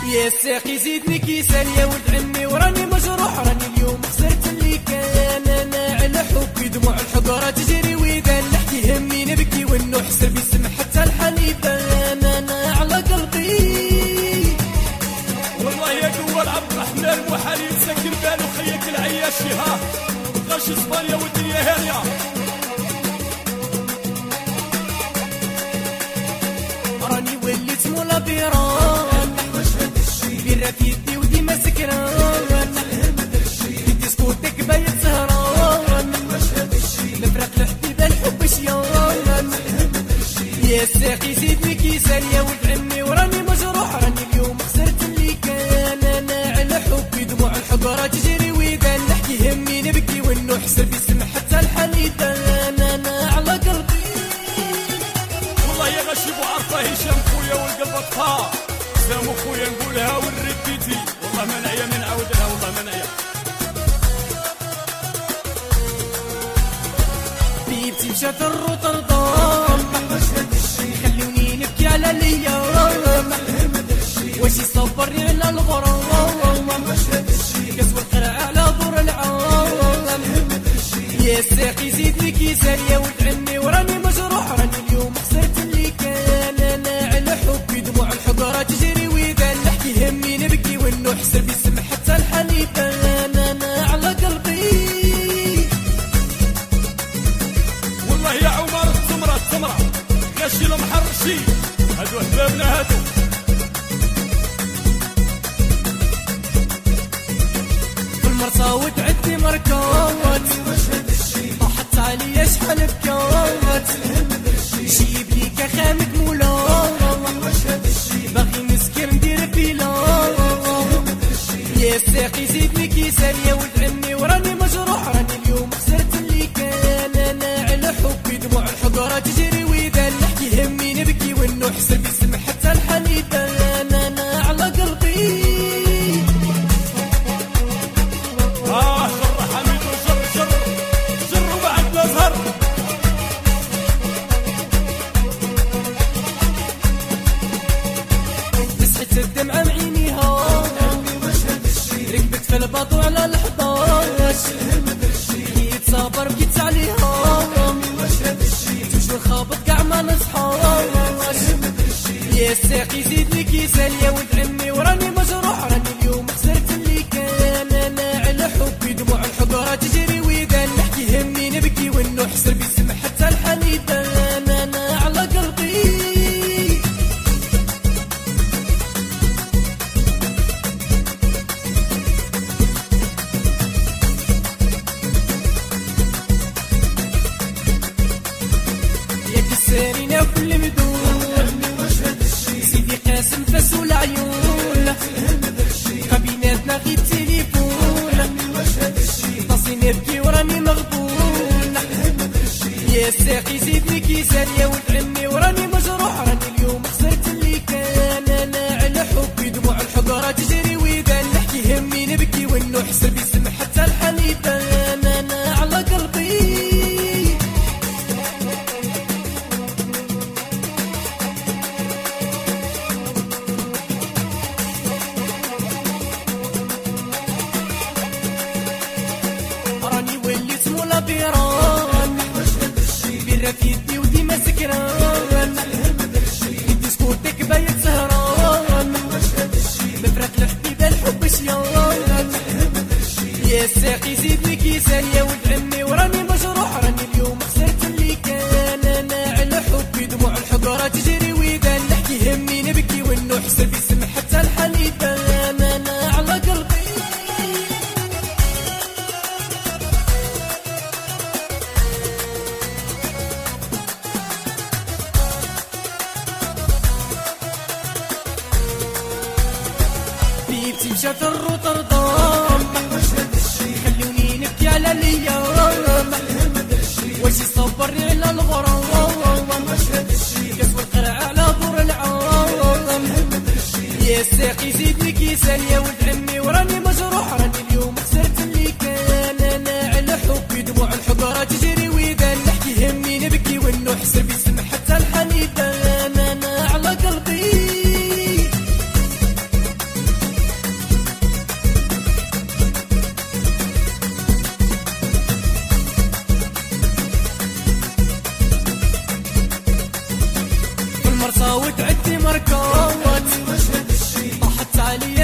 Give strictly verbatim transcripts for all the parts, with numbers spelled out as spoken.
يا ساقي زيدني كيسان يا ولد عمي وراني مجروح، راني اليوم خسرت اللي كان. انا على حبي دموع الحضرة تجري ويدان، نحكي همي نبكي ونحسر بيسمع حتى الحنيفان. انا على قلبي والله يا قوة عبد الرحمن محال يتسكر بالو خيك العياشي ها غاش اسبانيا والدنيا هانية. راني وليت مولا بيران بيرة في يدي وديما سكران، في ديسكوتيك بايت سهران، نفرق الحبيبة الحب شيان. يا ساقي زيدني كيسان يا ولد عمي وراني مجروح، راني اليوم خسرت اللي كان. انا على حبي دموع الحضرة تجري ويدان، نحكي همي نبكي ونحسر بيسمع حتى الحنيفان. انا على قلبي والله يا غشيب وعرفة هشام خويا والقلب طفا سامو خويا نقولها ونريبيتي، والله ما نعيا من عاودها والله ما نعيا. بيبتي مشات الروتردام خلوني نبكي على الايام، واش يصبرني على الغرام، كسوة القرع على دور العام. يا ساقي زيدني كيسان يا ولد عمي وراني مجروح، راني اليوم خسرت اللي كان. انا على حبي دموع الحضرة تجري ويدان، نحكي همي نبكي ونحسر بيسمع حتى الحنيفان. انا على قلبي والله يا عمر التمرة التمرة غاشي المحرشي هادو احبابنا هادو. في المرصا وتعدي مركات طاحت عليا شحال بكات، جيب لي كخامك مولا باغي نسكر ندير فيلا. يا ساقي زيدني كيسان يا ولد عمي وراني مجروح، راني اليوم خسرت اللي كان. انا على حبي دموع الحضرة تجري ويدان، نحكي همي نبكي ونحسر بيسمع حتى الحنيفان. انا على قلبي اه جر حميد وجر جر جر وبعد لا زهر. مسحت الدمعة معينيها ركبت في الباطو على الحضاش، بكيت صابر بكيت عليها توجور خابط كاع ما نصحاش. يا ساقي زيدني كيسان يا ولد عمي وراني مجروح، راني اليوم خسرت اللي كان. انا على حبي دموع الحضرة تجري ويدان، نحكي همي نبكي ونحسر بيسمع حتى الحنيفان. انا على قلبي يا كسارينا كل مدون سيدي قاسم فاس والعيون، كابيناتنا غير تليفون طاسي نبكي وراني مغبون. يا ساقي زيدني كيسان يا ولد عمي وراني مجروح، راني اليوم خسرت اللي كان. انا على حبي دموع الحضرة تجري ويدان، نحكي همي نبكي ونحسر بيسمع حتى الحنيفان. انا على قلبي راني وليت مولا بيران بيرة في يدي وديما سكران، في ديسكوتيك بايت سهران، مفرق الحبيبة الحب شيان. يا ساقي زيدني كيسان يا ولد عمي وراني مجروح، راني اليوم خسرت اللي كان. انا على حبي دموع الحضرة تجري ويدان، نحكي همي نبكي ونحسر بيسمع حتى الحنيفان. انا على قلبي بيبتي مشات الروتردام خلوني نبكي على الايام، واش يصبرني على الغرام، كسوة القرع على دور العام. يا ساقي زيدني كيسان يا ولد عمي وراني مجروح، راني اليوم خسرت اللي كان. انا على حبي دموع الحضرة تجري ويدان، نحكي همي نبكي ونحسر بيسمع حتى الحنيفان. انا على قلبي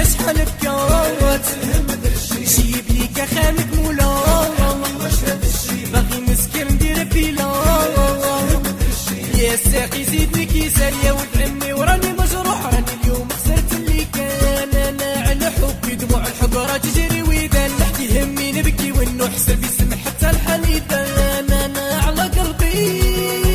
الدنيا شحال بكات شيب ليك خانك مولا باغي مسكين ندير بيلا يا ساقي زيدني كيسان يا ولد عمي وراني مجروح راني اليوم خسرت اللي كان انا على حبي دموع الحب راه تجري ويدان لحد يهمني نبكي وانه حسب يسمح حتى الحنيدان انا على قلبي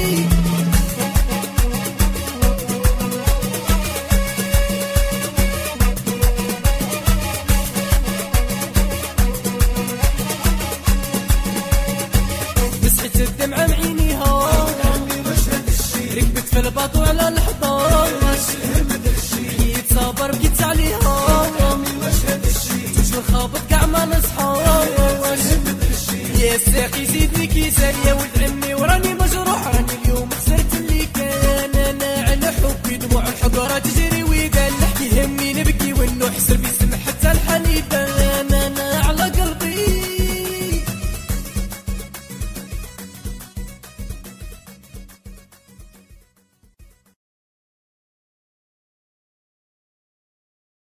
مسحت الدمعة معينيها ركبت في الباطو على الحضاش بكيت صابر بكيت عليها توجه الخابط كاع ما نصحاش يا ساقي زيدني كيسان يا